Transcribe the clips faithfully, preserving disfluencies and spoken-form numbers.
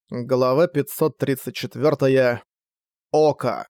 Глава пятьсот тридцать четыре. Око.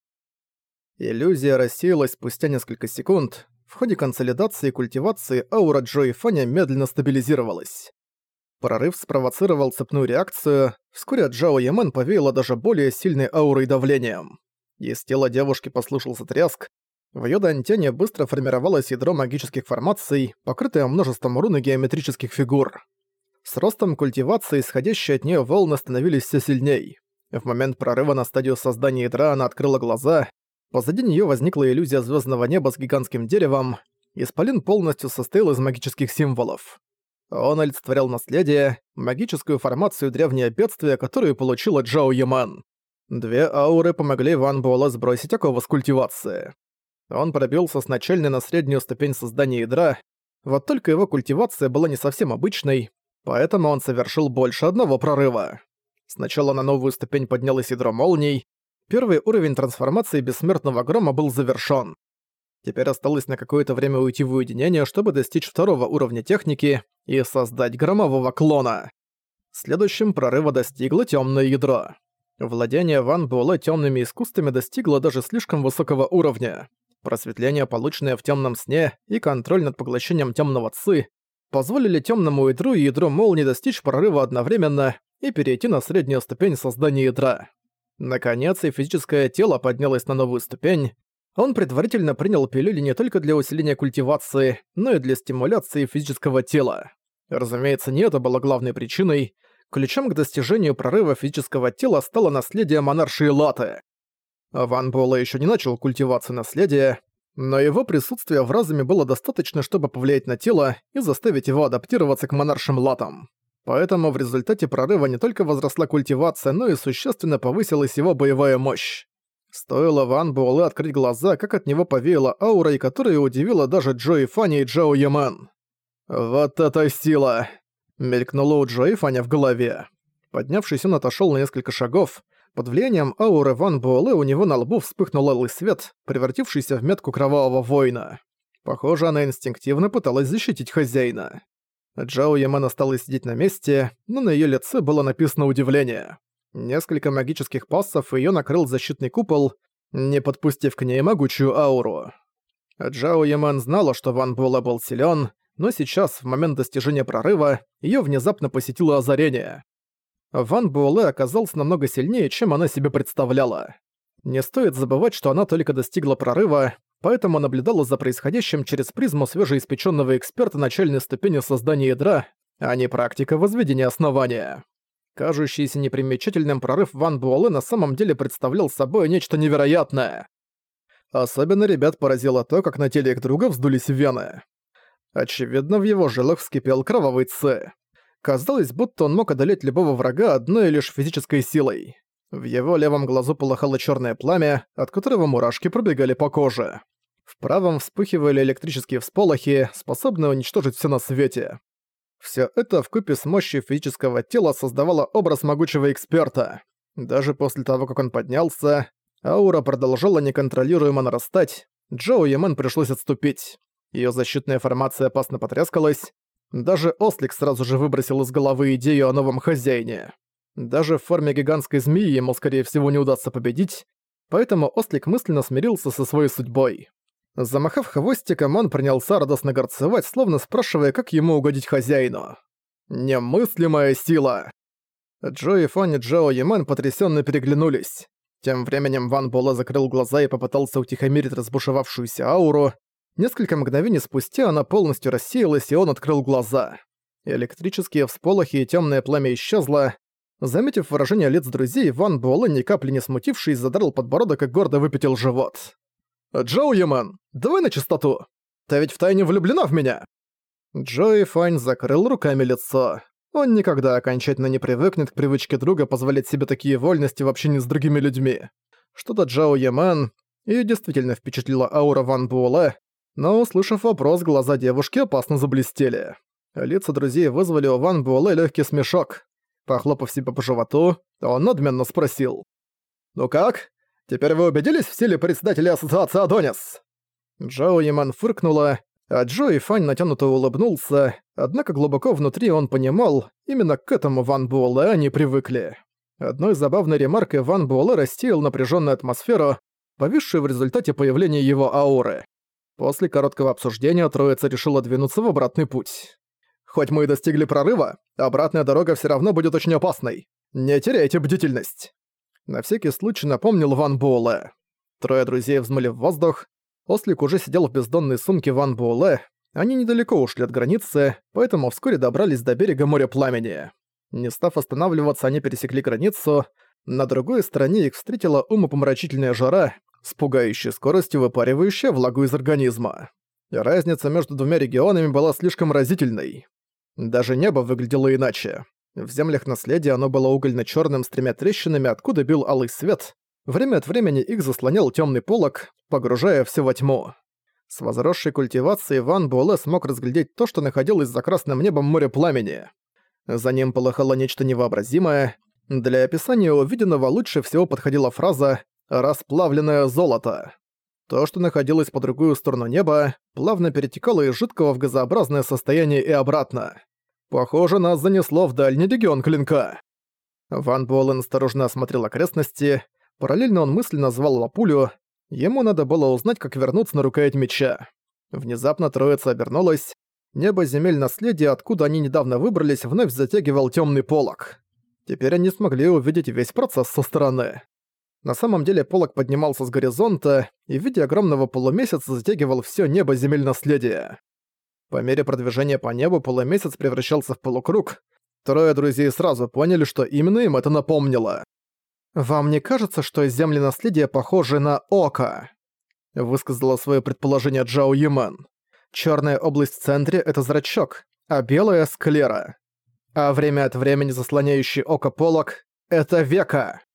Иллюзия рассеялась спустя несколько секунд. В ходе консолидации и культивации аура Джо и Фаня медленно стабилизировалась. Прорыв спровоцировал цепную реакцию. Вскоре от Джао Ямэн повеяло даже более сильной аурой и давлением. Из тела девушки послышался тряск. В её дантяне быстро формировалось ядро магических формаций, покрытое множеством рун и геометрических фигур. С ростом культивации исходящие от неё волны становились всё сильней. В момент прорыва на стадию создания ядра она открыла глаза. Позади неё возникла иллюзия звёздного неба с гигантским деревом. Исполин полностью состоял из магических символов. Он олицетворял наследие, магическую формацию древнее бедствие, которую получила Джао Ямэн. Две ауры помогли Ван Буэлэ сбросить оковы с культивации. Он пробился с начальной на среднюю ступень создания ядра, вот только его культивация была не совсем обычной, поэтому он совершил больше одного прорыва. Сначала на новую ступень поднялось ядро молний. Первый уровень трансформации бессмертного грома был завершён. Теперь осталось на какое-то время уйти в уединение, чтобы достичь второго уровня техники и создать громового клона. Следующим прорыва достигло тёмное ядро. Владение Ван Буэлэ тёмными искусствами достигло даже слишком высокого уровня. Просветление, полученное в тёмном сне, и контроль над поглощением тёмного ци позволили тёмному ядру и ядру молнии достичь прорыва одновременно и перейти на среднюю ступень создания ядра. Наконец, и физическое тело поднялось на новую ступень. Он предварительно принял пилюли не только для усиления культивации, но и для стимуляции физического тела. Разумеется, не это было главной причиной. Ключом к достижению прорыва физического тела стало наследие монаршии Латы. Ван Буэлэ ещё не начал культивацию наследия, но его присутствия в разуме было достаточно, чтобы повлиять на тело и заставить его адаптироваться к монаршим латам. Поэтому в результате прорыва не только возросла культивация, но и существенно повысилась его боевая мощь. Стоило Ван Буэлэ открыть глаза, как от него повеяло аурой, которая удивила даже Джо и Фанни и Джао Ямэн. «Вот это сила!» — мелькнуло у Джо и Фаня в голове. Поднявшись, он отошёл на несколько шагов. Под влиянием ауры Ван Буэлэ у него на лбу вспыхнул алый свет, превратившийся в метку кровавого воина. Похоже, она инстинктивно пыталась защитить хозяина. Джао Ямэн осталась сидеть на месте, но на её лице было написано удивление. Несколько магических пассов, и её накрыл защитный купол, не подпустив к ней могучую ауру. Джао Ямэн знала, что Ван Буэлэ был силён, но сейчас, в момент достижения прорыва, её внезапно посетило озарение. Ван Буэлэ оказался намного сильнее, чем она себе представляла. Не стоит забывать, что она только достигла прорыва, поэтому наблюдала за происходящим через призму свежеиспечённого эксперта начальной ступени создания ядра, а не практика возведения основания. Кажущийся непримечательным прорыв Ван Буэлэ на самом деле представлял собой нечто невероятное. Особенно ребят поразило то, как на теле их друга вздулись вены. Очевидно, в его жилах вскипел кровавый ци. Казалось, будто он мог одолеть любого врага одной лишь физической силой. В его левом глазу полыхало чёрное пламя, от которого мурашки пробегали по коже. В правом вспыхивали электрические всполохи, способные уничтожить всё на свете. Всё это вкупе с мощью физического тела создавало образ могучего эксперта. Даже после того, как он поднялся, аура продолжала неконтролируемо нарастать. Джао Ямэн пришлось отступить. Её защитная формация опасно потрескалась. Даже Ослик сразу же выбросил из головы идею о новом хозяине. Даже в форме гигантской змеи ему, скорее всего, не удастся победить, поэтому Ослик мысленно смирился со своей судьбой. Замахав хвостиком, он принялся радостно горцевать, словно спрашивая, как ему угодить хозяину. Немыслимая сила! Джо и Фанни и Джао Ямэн потрясённо переглянулись. Тем временем Ван Буэлэ закрыл глаза и попытался утихомирить разбушевавшуюся ауру. Несколько мгновений спустя она полностью рассеялась, и он открыл глаза. Электрические всполохи и тёмное пламя исчезло. Заметив выражение лиц друзей, Ван Буэлэ, ни капли не смутившись, задрал подбородок и гордо выпятил живот. «Джао Ямэн, давай на чистоту! Ты ведь втайне влюблена в меня!» Джо и Фань закрыл руками лицо. Он никогда окончательно не привыкнет к привычке друга позволять себе такие вольности в общении с другими людьми. Что-то Джао Ямэн, её действительно впечатлила аура Ван Буэлэ, но, услышав вопрос, глаза девушки опасно заблестели. Лица друзей вызвали у Ван Буэлэ лёгкий смешок. Похлопав себя по животу, он надменно спросил. «Ну как? Теперь вы убедились в силе председателя ассоциации Адонис?» Джао Ямэн фыркнула, а Джо и Фань натянуто улыбнулся, однако глубоко внутри он понимал, именно к этому Ван Буэлэ они привыкли. Одной забавной ремаркой Ван Буэлэ рассеял напряженную атмосферу, повисшую в результате появления его ауры. После короткого обсуждения троица решила двинуться в обратный путь. «Хоть мы и достигли прорыва, обратная дорога все равно будет очень опасной. Не теряйте бдительность!» На всякий случай напомнил Ван Буэлэ. Трое друзей взмыли в воздух. Ослик уже сидел в бездонной сумке Ван Буэлэ. Они недалеко ушли от границы, поэтому вскоре добрались до берега моря пламени. Не став останавливаться, они пересекли границу. На другой стороне их встретила умопомрачительная жара, с пугающей скоростью выпаривающая влагу из организма. Разница между двумя регионами была слишком разительной. Даже небо выглядело иначе. В землях наследия оно было угольно-чёрным с тремя трещинами, откуда бил алый свет. Время от времени их заслонял тёмный полог, погружая всё во тьму. С возросшей культивацией Ван Буэлэ смог разглядеть то, что находилось за красным небом моря пламени. За ним полыхало нечто невообразимое. Для описания увиденного лучше всего подходила фраза «расплавленное золото». То, что находилось по другую сторону неба, плавно перетекало из жидкого в газообразное состояние и обратно. Похоже, нас занесло в дальний регион клинка. Ван Буэлэ осторожно осмотрел окрестности. Параллельно он мысленно звал Лапулю. Ему надо было узнать, как вернуться на рукоять меча. Внезапно троица обернулась. Небо земель наследия, откуда они недавно выбрались, вновь затягивал темный полог. Теперь они смогли увидеть весь процесс со стороны. На самом деле полог поднимался с горизонта и в виде огромного полумесяца затягивал все небо земель наследия. По мере продвижения по небу полумесяц превращался в полукруг. Трое друзей сразу поняли, что именно им это напомнило. «Вам не кажется, что земли наследия похожи на око?» — высказала свое предположение Джао Юмен. «Чёрная область в центре — это зрачок, а белая — склера. А время от времени заслоняющий око полог — это века».